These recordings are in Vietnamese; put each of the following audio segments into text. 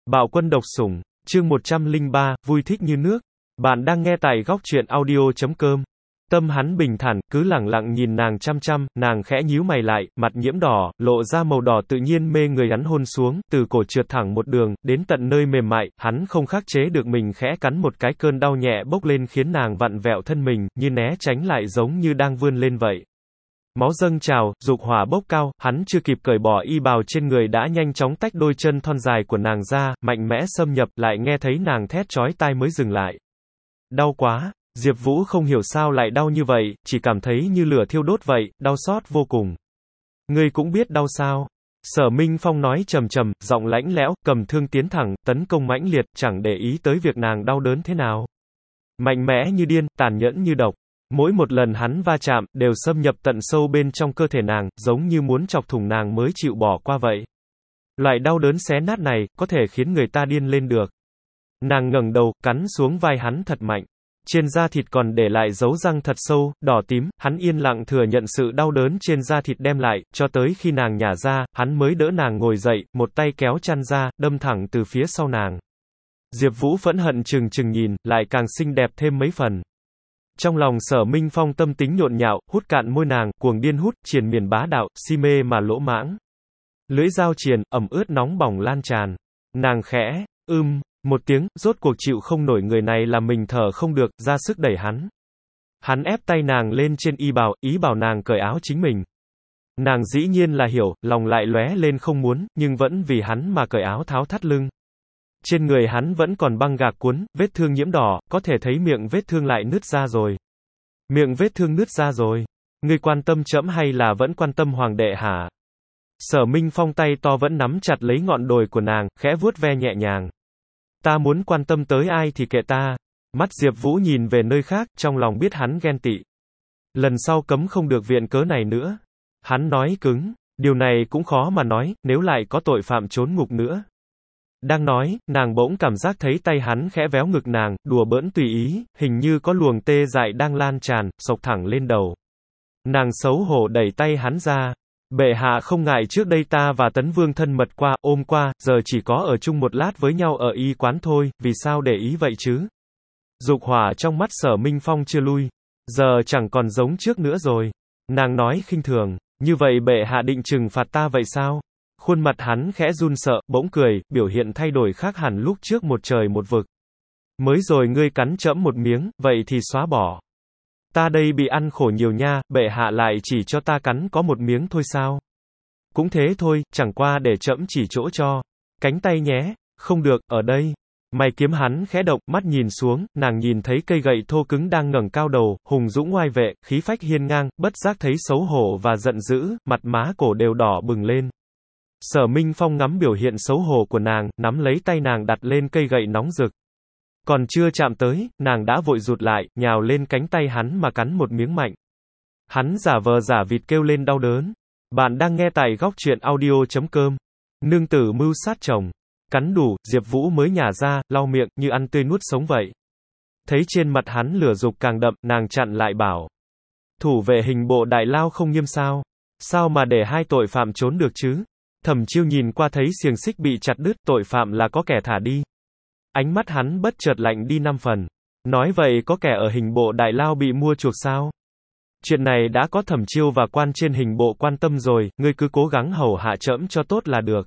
Bạo quân độc sủng, chương 103, vui thích như nước. Bạn đang nghe tại góc truyện audio.com. Tâm hắn bình thản, cứ lẳng lặng nhìn nàng chăm chăm, nàng khẽ nhíu mày lại, mặt nhiễm đỏ, lộ ra màu đỏ tự nhiên mê người hắn hôn xuống, từ cổ trượt thẳng một đường, đến tận nơi mềm mại, hắn không khắc chế được mình khẽ cắn một cái, cơn đau nhẹ bốc lên khiến nàng vặn vẹo thân mình, như né tránh lại giống như đang vươn lên vậy. Máu dâng trào, dục hỏa bốc cao, hắn chưa kịp cởi bỏ y bào trên người đã nhanh chóng tách đôi chân thon dài của nàng ra, mạnh mẽ xâm nhập, lại nghe thấy nàng thét chói tai mới dừng lại. Đau quá, Diệp Vũ không hiểu sao lại đau như vậy, chỉ cảm thấy như lửa thiêu đốt vậy, đau xót vô cùng. Ngươi cũng biết đau sao? Sở Minh Phong nói trầm trầm, giọng lãnh lẽo, cầm thương tiến thẳng, tấn công mãnh liệt, chẳng để ý tới việc nàng đau đớn thế nào. Mạnh mẽ như điên, tàn nhẫn như độc. Mỗi một lần hắn va chạm, đều xâm nhập tận sâu bên trong cơ thể nàng, giống như muốn chọc thủng nàng mới chịu bỏ qua vậy. Loại đau đớn xé nát này, có thể khiến người ta điên lên được. Nàng ngẩng đầu, cắn xuống vai hắn thật mạnh. Trên da thịt còn để lại dấu răng thật sâu, đỏ tím, hắn yên lặng thừa nhận sự đau đớn trên da thịt đem lại, cho tới khi nàng nhả ra, hắn mới đỡ nàng ngồi dậy, một tay kéo chăn ra, đâm thẳng từ phía sau nàng. Diệp Vũ phẫn hận trừng trừng nhìn, lại càng xinh đẹp thêm mấy phần. Trong lòng Sở Minh Phong tâm tính nhộn nhạo, hút cạn môi nàng, cuồng điên hút, triền miên bá đạo, si mê mà lỗ mãng. Lưỡi dao triền, ẩm ướt nóng bỏng lan tràn. Nàng khẽ, một tiếng, rốt cuộc chịu không nổi người này làm mình thở không được, ra sức đẩy hắn. Hắn ép tay nàng lên trên y bào, ý bảo nàng cởi áo chính mình. Nàng dĩ nhiên là hiểu, lòng lại lóe lên không muốn, nhưng vẫn vì hắn mà cởi áo tháo thắt lưng. Trên người hắn vẫn còn băng gạc cuốn, vết thương nhiễm đỏ, có thể thấy miệng vết thương lại nứt ra rồi. Miệng vết thương nứt ra rồi. Ngươi quan tâm trẫm hay là vẫn quan tâm hoàng đệ hả? Sở Minh Phong tay to vẫn nắm chặt lấy ngọn đồi của nàng, khẽ vuốt ve nhẹ nhàng. Ta muốn quan tâm tới ai thì kệ ta. Mắt Diệp Vũ nhìn về nơi khác, trong lòng biết hắn ghen tị. Lần sau cấm không được viện cớ này nữa. Hắn nói cứng, điều này cũng khó mà nói, nếu lại có tội phạm trốn ngục nữa. Đang nói, nàng bỗng cảm giác thấy tay hắn khẽ véo ngực nàng, đùa bỡn tùy ý, hình như có luồng tê dại đang lan tràn, xộc thẳng lên đầu. Nàng xấu hổ đẩy tay hắn ra. Bệ hạ không ngại trước đây ta và Tấn Vương thân mật qua, ôm qua, giờ chỉ có ở chung một lát với nhau ở y quán thôi, vì sao để ý vậy chứ? Dục hỏa trong mắt Sở Minh Phong chưa lui. Giờ chẳng còn giống trước nữa rồi. Nàng nói khinh thường, như vậy bệ hạ định trừng phạt ta vậy sao? Khuôn mặt hắn khẽ run sợ, bỗng cười, biểu hiện thay đổi khác hẳn lúc trước một trời một vực. Mới rồi ngươi cắn trẫm một miếng, vậy thì xóa bỏ. Ta đây bị ăn khổ nhiều nha, bệ hạ lại chỉ cho ta cắn có một miếng thôi sao? Cũng thế thôi, chẳng qua để trẫm chỉ chỗ cho. Cánh tay nhé, không được, ở đây. Mày kiếm hắn khẽ động, mắt nhìn xuống, nàng nhìn thấy cây gậy thô cứng đang ngẩng cao đầu, hùng dũng oai vệ, khí phách hiên ngang, bất giác thấy xấu hổ và giận dữ, mặt má cổ đều đỏ bừng lên. Sở Minh Phong ngắm biểu hiện xấu hổ của nàng, nắm lấy tay nàng đặt lên cây gậy nóng rực. Còn chưa chạm tới, nàng đã vội rụt lại, nhào lên cánh tay hắn mà cắn một miếng mạnh. Hắn giả vờ giả vịt kêu lên đau đớn. Bạn đang nghe tại góc truyện audio.com. Nương tử mưu sát chồng. Cắn đủ, Diệp Vũ mới nhả ra, lau miệng, như ăn tươi nuốt sống vậy. Thấy trên mặt hắn lửa dục càng đậm, nàng chặn lại bảo. Thủ vệ hình bộ đại lao không nghiêm sao? Sao mà để hai tội phạm trốn được chứ? Thẩm Chiêu nhìn qua thấy xiềng xích bị chặt đứt, tội phạm là có kẻ thả đi. Ánh mắt hắn bất chợt lạnh đi 5 phần. Nói vậy có kẻ ở hình bộ đại lao bị mua chuộc sao? Chuyện này đã có Thẩm Chiêu và quan trên hình bộ quan tâm rồi, ngươi cứ cố gắng hầu hạ trẫm cho tốt là được.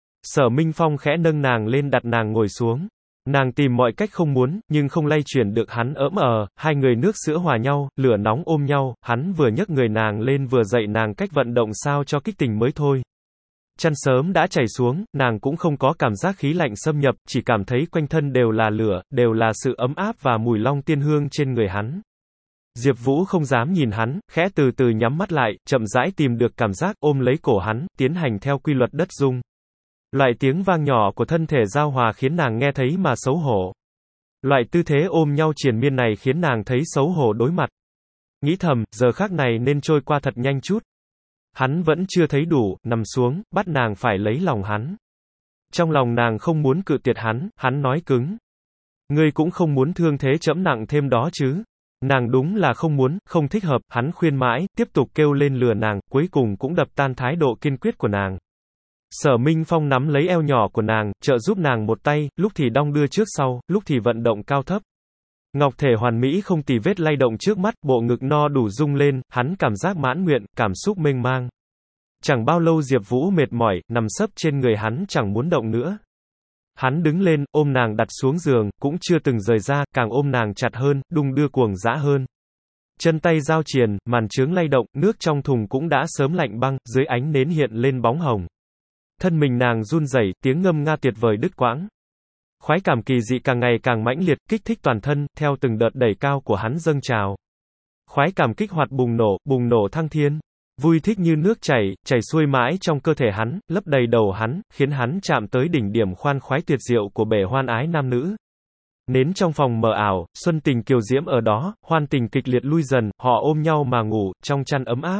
Sở Minh Phong khẽ nâng nàng lên đặt nàng ngồi xuống. Nàng tìm mọi cách không muốn, nhưng không lay chuyển được hắn hai người nước sữa hòa nhau, lửa nóng ôm nhau, hắn vừa nhấc người nàng lên vừa dạy nàng cách vận động sao cho kích tình mới thôi. Chăn sớm đã chảy xuống, nàng cũng không có cảm giác khí lạnh xâm nhập, chỉ cảm thấy quanh thân đều là lửa, đều là sự ấm áp và mùi long tiên hương trên người hắn. Diệp Vũ không dám nhìn hắn, khẽ từ từ nhắm mắt lại, chậm rãi tìm được cảm giác, ôm lấy cổ hắn, tiến hành theo quy luật đất rung. Loại tiếng vang nhỏ của thân thể giao hòa khiến nàng nghe thấy mà xấu hổ. Loại tư thế ôm nhau triền miên này khiến nàng thấy xấu hổ đối mặt. Nghĩ thầm, giờ khắc này nên trôi qua thật nhanh chút. Hắn vẫn chưa thấy đủ, nằm xuống, bắt nàng phải lấy lòng hắn. Trong lòng nàng không muốn cự tuyệt hắn nói cứng. Ngươi cũng không muốn thương thế trẫm nặng thêm đó chứ. Nàng đúng là không muốn, không thích hợp, hắn khuyên mãi, tiếp tục kêu lên lừa nàng, cuối cùng cũng đập tan thái độ kiên quyết của nàng. Sở Minh Phong nắm lấy eo nhỏ của nàng, trợ giúp nàng một tay, lúc thì đong đưa trước sau, lúc thì vận động cao thấp. Ngọc thể hoàn mỹ không tì vết lay động trước mắt, bộ ngực no đủ rung lên, hắn cảm giác mãn nguyện, cảm xúc mênh mang. Chẳng bao lâu Diệp Vũ mệt mỏi, nằm sấp trên người hắn chẳng muốn động nữa. Hắn đứng lên, ôm nàng đặt xuống giường, cũng chưa từng rời ra, càng ôm nàng chặt hơn, đung đưa cuồng dã hơn. Chân tay giao triền, màn trướng lay động, nước trong thùng cũng đã sớm lạnh băng, dưới ánh nến hiện lên bóng hồng. Thân mình nàng run rẩy, tiếng ngâm nga tuyệt vời đứt quãng. Khoái cảm kỳ dị càng ngày càng mãnh liệt, kích thích toàn thân, theo từng đợt đẩy cao của hắn dâng trào. Khoái cảm kích hoạt bùng nổ thăng thiên. Vui thích như nước chảy, chảy xuôi mãi trong cơ thể hắn, lấp đầy đầu hắn, khiến hắn chạm tới đỉnh điểm khoan khoái tuyệt diệu của bể hoan ái nam nữ. Nến trong phòng mờ ảo, xuân tình kiều diễm ở đó, hoan tình kịch liệt lui dần, họ ôm nhau mà ngủ, trong chăn ấm áp.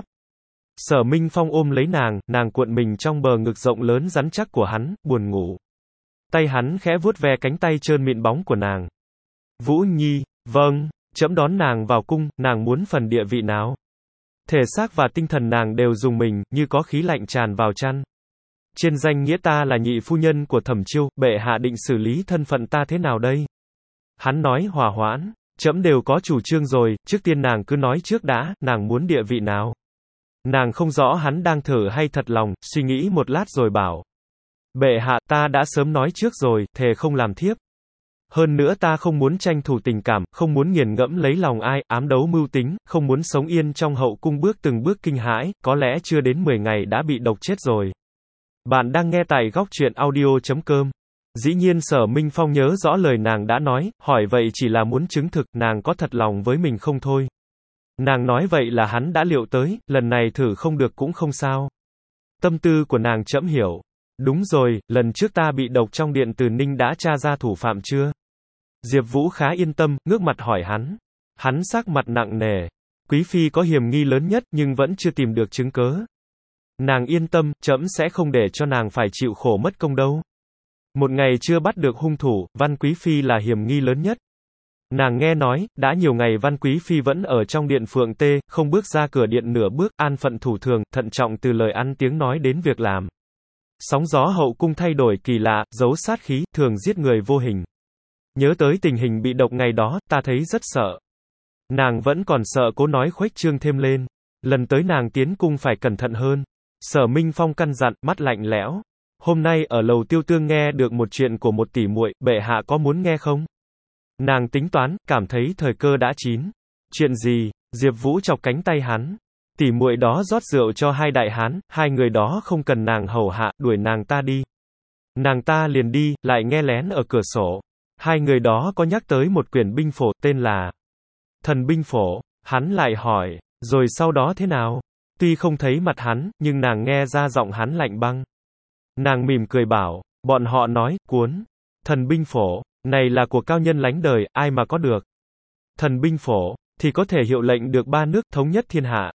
Sở Minh Phong ôm lấy nàng cuộn mình trong bờ ngực rộng lớn rắn chắc của hắn, buồn ngủ. Tay hắn khẽ vuốt ve cánh tay trơn mịn bóng của nàng. Vũ Nhi, vâng, trẫm đón nàng vào cung, nàng muốn phần địa vị nào? Thể xác và tinh thần nàng đều rùng mình, như có khí lạnh tràn vào chăn. Trên danh nghĩa ta là nhị phu nhân của Thẩm Chiêu, bệ hạ định xử lý thân phận ta thế nào đây? Hắn nói hòa hoãn, trẫm đều có chủ trương rồi, trước tiên nàng cứ nói trước đã, nàng muốn địa vị nào? Nàng không rõ hắn đang thử hay thật lòng, suy nghĩ một lát rồi bảo. Bệ hạ, ta đã sớm nói trước rồi, thề không làm thiếp. Hơn nữa ta không muốn tranh thủ tình cảm, không muốn nghiền ngẫm lấy lòng ai, ám đấu mưu tính, không muốn sống yên trong hậu cung bước từng bước kinh hãi, có lẽ chưa đến 10 ngày đã bị độc chết rồi. Bạn đang nghe tại góc truyện audio.com. Dĩ nhiên Sở Minh Phong nhớ rõ lời nàng đã nói, hỏi vậy chỉ là muốn chứng thực, nàng có thật lòng với mình không thôi. Nàng nói vậy là hắn đã liệu tới, lần này thử không được cũng không sao. Tâm tư của nàng trẫm hiểu. Đúng rồi, lần trước ta bị độc trong điện Từ Ninh đã tra ra thủ phạm chưa? Diệp Vũ khá yên tâm, ngước mặt hỏi hắn. Hắn sắc mặt nặng nề. Quý phi có hiểm nghi lớn nhất nhưng vẫn chưa tìm được chứng cớ. Nàng yên tâm, trẫm sẽ không để cho nàng phải chịu khổ mất công đâu. Một ngày chưa bắt được hung thủ, Văn Quý phi là hiểm nghi lớn nhất. Nàng nghe nói, đã nhiều ngày Văn Quý phi vẫn ở trong điện Phượng Tê, không bước ra cửa điện nửa bước, an phận thủ thường, thận trọng từ lời ăn tiếng nói đến việc làm. Sóng gió hậu cung thay đổi kỳ lạ, giấu sát khí, thường giết người vô hình. Nhớ tới tình hình bị độc ngày đó, ta thấy rất sợ. Nàng vẫn còn sợ cố nói khuếch trương thêm lên. Lần tới nàng tiến cung phải cẩn thận hơn. Sở Minh Phong căn dặn, mắt lạnh lẽo. Hôm nay ở lầu Tiêu Tương nghe được một chuyện của một tỷ muội, bệ hạ có muốn nghe không? Nàng tính toán, cảm thấy thời cơ đã chín. Chuyện gì? Diệp Vũ chọc cánh tay hắn. Tỷ muội đó rót rượu cho hai đại hán, hai người đó không cần nàng hầu hạ, đuổi nàng ta đi. Nàng ta liền đi, lại nghe lén ở cửa sổ. Hai người đó có nhắc tới một quyển binh phổ, tên là Thần binh phổ. Hắn lại hỏi, rồi sau đó thế nào? Tuy không thấy mặt hắn, nhưng nàng nghe ra giọng hắn lạnh băng. Nàng mỉm cười bảo, bọn họ nói, cuốn Thần binh phổ này là của cao nhân lánh đời, ai mà có được. Thần binh phổ thì có thể hiệu lệnh được ba nước thống nhất thiên hạ.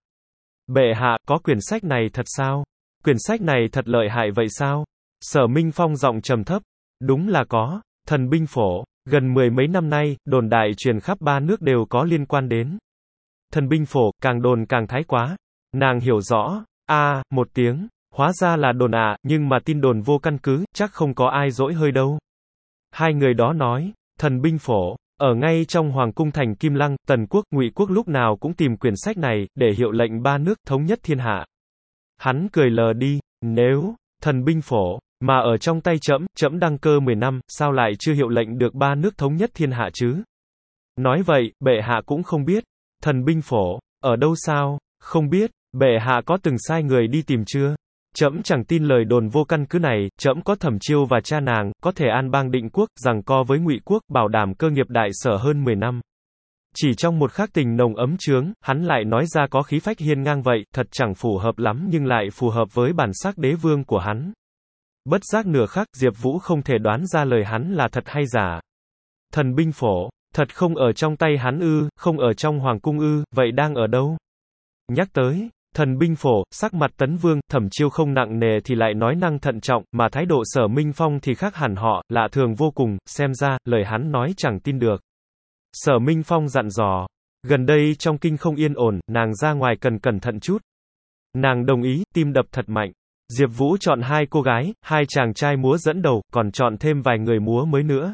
Bệ hạ, có quyển sách này thật sao? Quyển sách này thật lợi hại vậy sao? Sở Minh Phong giọng trầm thấp. Đúng là có. Thần binh phổ, gần 10 mấy năm nay, đồn đại truyền khắp ba nước đều có liên quan đến. Thần binh phổ, càng đồn càng thái quá. Nàng hiểu rõ. Một tiếng. Hóa ra là đồn ạ, nhưng mà tin đồn vô căn cứ, chắc không có ai dỗi hơi đâu. Hai người đó nói, thần binh phổ, ở ngay trong Hoàng cung thành Kim Lăng, Tần quốc, Ngụy quốc lúc nào cũng tìm quyển sách này, để hiệu lệnh ba nước, thống nhất thiên hạ. Hắn cười lờ đi, nếu, thần binh phổ, mà ở trong tay trẫm đăng cơ 10 năm, sao lại chưa hiệu lệnh được ba nước thống nhất thiên hạ chứ? Nói vậy, bệ hạ cũng không biết. Thần binh phổ, ở đâu sao? Không biết, bệ hạ có từng sai người đi tìm chưa? Trẫm chẳng tin lời đồn vô căn cứ này, trẫm có Thẩm Chiêu và cha nàng, có thể an bang định quốc, giằng co với Ngụy quốc, bảo đảm cơ nghiệp đại sở hơn 10 năm. Chỉ trong một khắc tình nồng ấm chướng, hắn lại nói ra có khí phách hiên ngang vậy, thật chẳng phù hợp lắm nhưng lại phù hợp với bản sắc đế vương của hắn. Bất giác nửa khắc, Diệp Vũ không thể đoán ra lời hắn là thật hay giả. Thần binh phổ, thật không ở trong tay hắn ư, không ở trong hoàng cung ư, vậy đang ở đâu? Nhắc tới thần binh phổ, sắc mặt Tấn Vương, Thẩm Chiêu không nặng nề thì lại nói năng thận trọng, mà thái độ Sở Minh Phong thì khác hẳn họ, lạ thường vô cùng, xem ra, lời hắn nói chẳng tin được. Sở Minh Phong dặn dò, gần đây trong kinh không yên ổn, nàng ra ngoài cần cẩn thận chút. Nàng đồng ý, tim đập thật mạnh. Diệp Vũ chọn 2 cô gái, 2 chàng trai múa dẫn đầu, còn chọn thêm vài người múa mới nữa.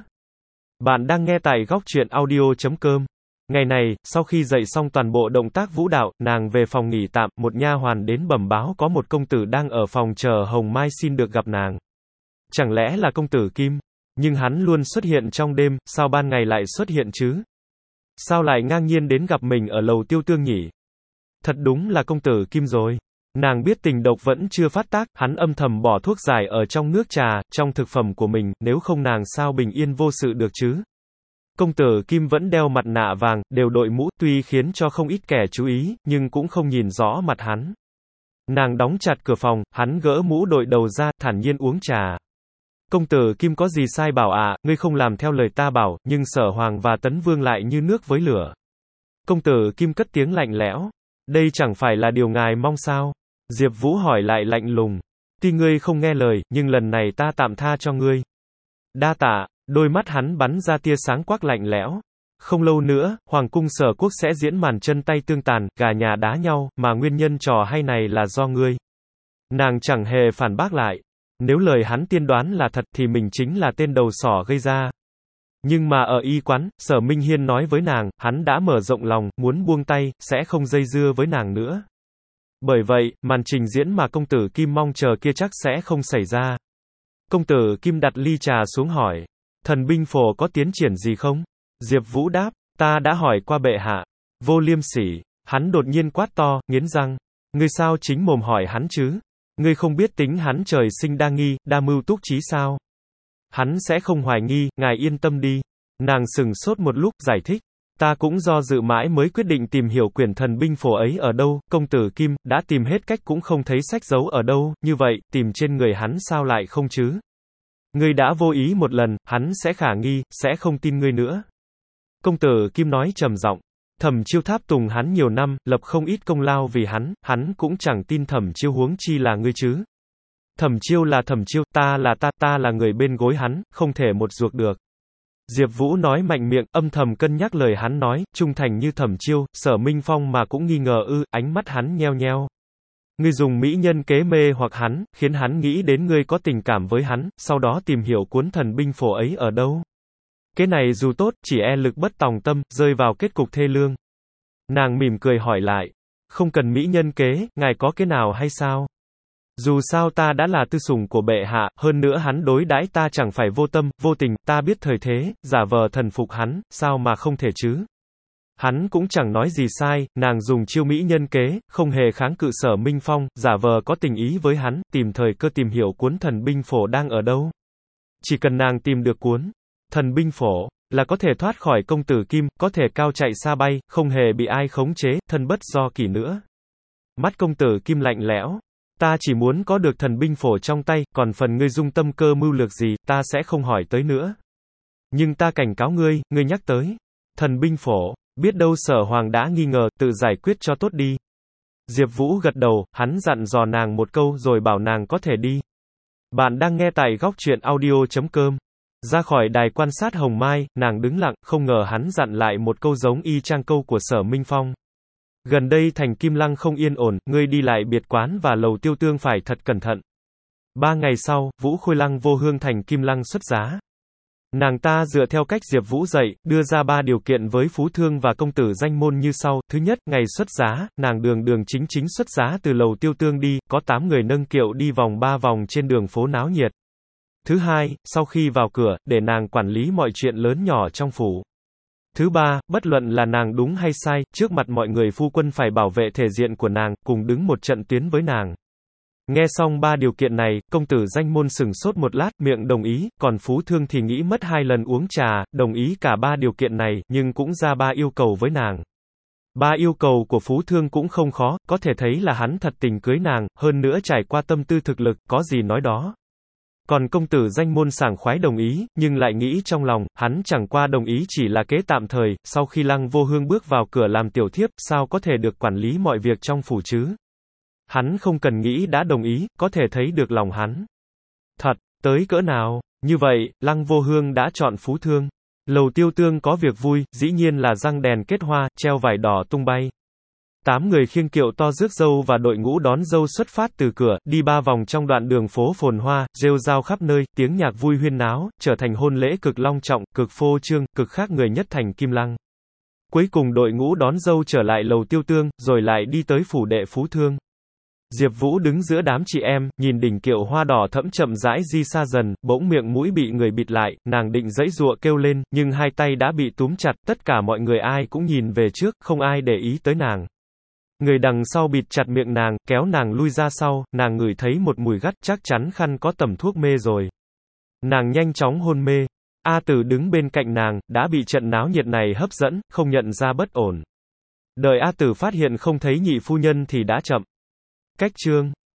Bạn đang nghe tại góc truyện audio.com. Ngày này, sau khi dạy xong toàn bộ động tác vũ đạo, nàng về phòng nghỉ tạm, một nha hoàn đến bẩm báo có một công tử đang ở phòng chờ Hồng Mai xin được gặp nàng. Chẳng lẽ là công tử Kim? Nhưng hắn luôn xuất hiện trong đêm, sao ban ngày lại xuất hiện chứ? Sao lại ngang nhiên đến gặp mình ở lầu Tiêu Tương nhỉ? Thật đúng là công tử Kim rồi. Nàng biết tình độc vẫn chưa phát tác, hắn âm thầm bỏ thuốc giải ở trong nước trà, trong thực phẩm của mình, nếu không nàng sao bình yên vô sự được chứ? Công tử Kim vẫn đeo mặt nạ vàng, đều đội mũ, tuy khiến cho không ít kẻ chú ý, nhưng cũng không nhìn rõ mặt hắn. Nàng đóng chặt cửa phòng, hắn gỡ mũ đội đầu ra, thản nhiên uống trà. Công tử Kim có gì sai bảo ạ, ngươi không làm theo lời ta bảo, nhưng Sở Hoàng và Tấn Vương lại như nước với lửa. Công tử Kim cất tiếng lạnh lẽo. Đây chẳng phải là điều ngài mong sao? Diệp Vũ hỏi lại lạnh lùng. Tuy ngươi không nghe lời, nhưng lần này ta tạm tha cho ngươi. Đa tạ, đôi mắt hắn bắn ra tia sáng quắc lạnh lẽo. Không lâu nữa, Hoàng cung Sở Quốc sẽ diễn màn chân tay tương tàn, gà nhà đá nhau, mà nguyên nhân trò hay này là do ngươi. Nàng chẳng hề phản bác lại. Nếu lời hắn tiên đoán là thật thì mình chính là tên đầu sỏ gây ra. Nhưng mà ở y quán, Sở Minh Hiên nói với nàng, hắn đã mở rộng lòng, muốn buông tay, sẽ không dây dưa với nàng nữa. Bởi vậy, màn trình diễn mà công tử Kim mong chờ kia chắc sẽ không xảy ra. Công tử Kim đặt ly trà xuống hỏi, thần binh phổ có tiến triển gì không? Diệp Vũ đáp, ta đã hỏi qua bệ hạ. Vô liêm sỉ, hắn đột nhiên quát to, nghiến răng. Ngươi sao chính mồm hỏi hắn chứ? Ngươi không biết tính hắn trời sinh đa nghi, đa mưu túc trí sao? Hắn sẽ không hoài nghi, ngài yên tâm đi. Nàng sừng sốt một lúc, giải thích. Ta cũng do dự mãi mới quyết định tìm hiểu quyển thần binh phổ ấy ở đâu, công tử Kim, đã tìm hết cách cũng không thấy sách giấu ở đâu, như vậy, tìm trên người hắn sao lại không chứ? Ngươi đã vô ý một lần, hắn sẽ khả nghi, sẽ không tin ngươi nữa. Công tử Kim nói trầm giọng. Thẩm Chiêu tháp tùng hắn nhiều năm, lập không ít công lao vì hắn cũng chẳng tin Thẩm Chiêu huống chi là ngươi chứ. Thẩm Chiêu là Thẩm Chiêu, ta là người bên gối hắn, không thể một ruột được. Diệp Vũ nói mạnh miệng, âm thầm cân nhắc lời hắn nói, trung thành như Thẩm Chiêu, Sở Minh Phong mà cũng nghi ngờ ư, ánh mắt hắn nheo nheo. Ngươi dùng mỹ nhân kế mê hoặc hắn, khiến hắn nghĩ đến ngươi có tình cảm với hắn, sau đó tìm hiểu cuốn thần binh phổ ấy ở đâu. Cái này dù tốt, chỉ e lực bất tòng tâm, rơi vào kết cục thê lương. Nàng mỉm cười hỏi lại, không cần mỹ nhân kế, ngài có cái nào hay sao? Dù sao ta đã là tư sủng của bệ hạ, hơn nữa hắn đối đãi ta chẳng phải vô tâm, vô tình, ta biết thời thế, giả vờ thần phục hắn, sao mà không thể chứ? Hắn cũng chẳng nói gì sai, nàng dùng chiêu mỹ nhân kế, không hề kháng cự Sở Minh Phong, giả vờ có tình ý với hắn, tìm thời cơ tìm hiểu cuốn thần binh phổ đang ở đâu. Chỉ cần nàng tìm được cuốn thần binh phổ, là có thể thoát khỏi công tử Kim, có thể cao chạy xa bay, không hề bị ai khống chế, thân bất do kỷ nữa. Mắt công tử Kim lạnh lẽo. Ta chỉ muốn có được thần binh phổ trong tay, còn phần ngươi dung tâm cơ mưu lược gì, ta sẽ không hỏi tới nữa. Nhưng ta cảnh cáo ngươi, ngươi nhắc tới thần binh phổ, biết đâu Sở Hoàng đã nghi ngờ, tự giải quyết cho tốt đi. Diệp Vũ gật đầu, hắn dặn dò nàng một câu rồi bảo nàng có thể đi. Bạn đang nghe tại góc truyện audio.com. Ra khỏi đài quan sát Hồng Mai, nàng đứng lặng, không ngờ hắn dặn lại một câu giống y chang câu của Sở Minh Phong. Gần đây thành Kim Lăng không yên ổn, ngươi đi lại biệt quán và lầu Tiêu Tương phải thật cẩn thận. 3 ngày sau, Vũ Khôi Lăng vô hương thành Kim Lăng xuất giá. Nàng ta dựa theo cách Diệp Vũ dạy, đưa ra 3 điều kiện với phú thương và công tử danh môn như sau. Thứ nhất, ngày xuất giá, nàng đường đường chính chính xuất giá từ lầu Tiêu Tương đi, có 8 người nâng kiệu đi vòng 3 vòng trên đường phố náo nhiệt. Thứ hai, sau khi vào cửa, để nàng quản lý mọi chuyện lớn nhỏ trong phủ. Thứ ba, bất luận là nàng đúng hay sai, trước mặt mọi người phu quân phải bảo vệ thể diện của nàng, cùng đứng một trận tuyến với nàng. Nghe xong 3 điều kiện này, công tử danh môn sửng sốt một lát, miệng đồng ý, còn phú thương thì nghĩ mất 2 lần uống trà, đồng ý cả 3 điều kiện này, nhưng cũng ra 3 yêu cầu với nàng. 3 yêu cầu của phú thương cũng không khó, có thể thấy là hắn thật tình cưới nàng, hơn nữa trải qua tâm tư thực lực, có gì nói đó. Còn công tử danh môn sảng khoái đồng ý, nhưng lại nghĩ trong lòng, hắn chẳng qua đồng ý chỉ là kế tạm thời, sau khi Lăng Vô Hương bước vào cửa làm tiểu thiếp, sao có thể được quản lý mọi việc trong phủ chứ? Hắn không cần nghĩ đã đồng ý, có thể thấy được lòng hắn. Thật, tới cỡ nào? Như vậy, Lăng Vô Hương đã chọn phú thương. Lầu Tiêu Tương có việc vui, dĩ nhiên là răng đèn kết hoa, treo vải đỏ tung bay. 8 người khiêng kiệu to rước dâu và đội ngũ đón dâu xuất phát từ cửa, đi 3 vòng trong đoạn đường phố phồn hoa, rêu rao khắp nơi, tiếng nhạc vui huyên náo, trở thành hôn lễ cực long trọng, cực phô trương, cực khác người nhất thành Kim Lăng. Cuối cùng đội ngũ đón dâu trở lại lầu Tiêu Tương, rồi lại đi tới phủ đệ Phú Thương. Diệp Vũ đứng giữa đám chị em, nhìn đỉnh kiệu hoa đỏ thẫm chậm rãi di xa dần, bỗng miệng mũi bị người bịt lại, nàng định giãy giụa kêu lên, nhưng hai tay đã bị túm chặt, tất cả mọi người ai cũng nhìn về trước, không ai để ý tới nàng. Người đằng sau bịt chặt miệng nàng, kéo nàng lui ra sau, nàng ngửi thấy một mùi gắt, chắc chắn khăn có tẩm thuốc mê rồi. Nàng nhanh chóng hôn mê. A Tử đứng bên cạnh nàng, đã bị trận náo nhiệt này hấp dẫn, không nhận ra bất ổn. Đợi A Tử phát hiện không thấy nhị phu nhân thì đã chậm. Cách chương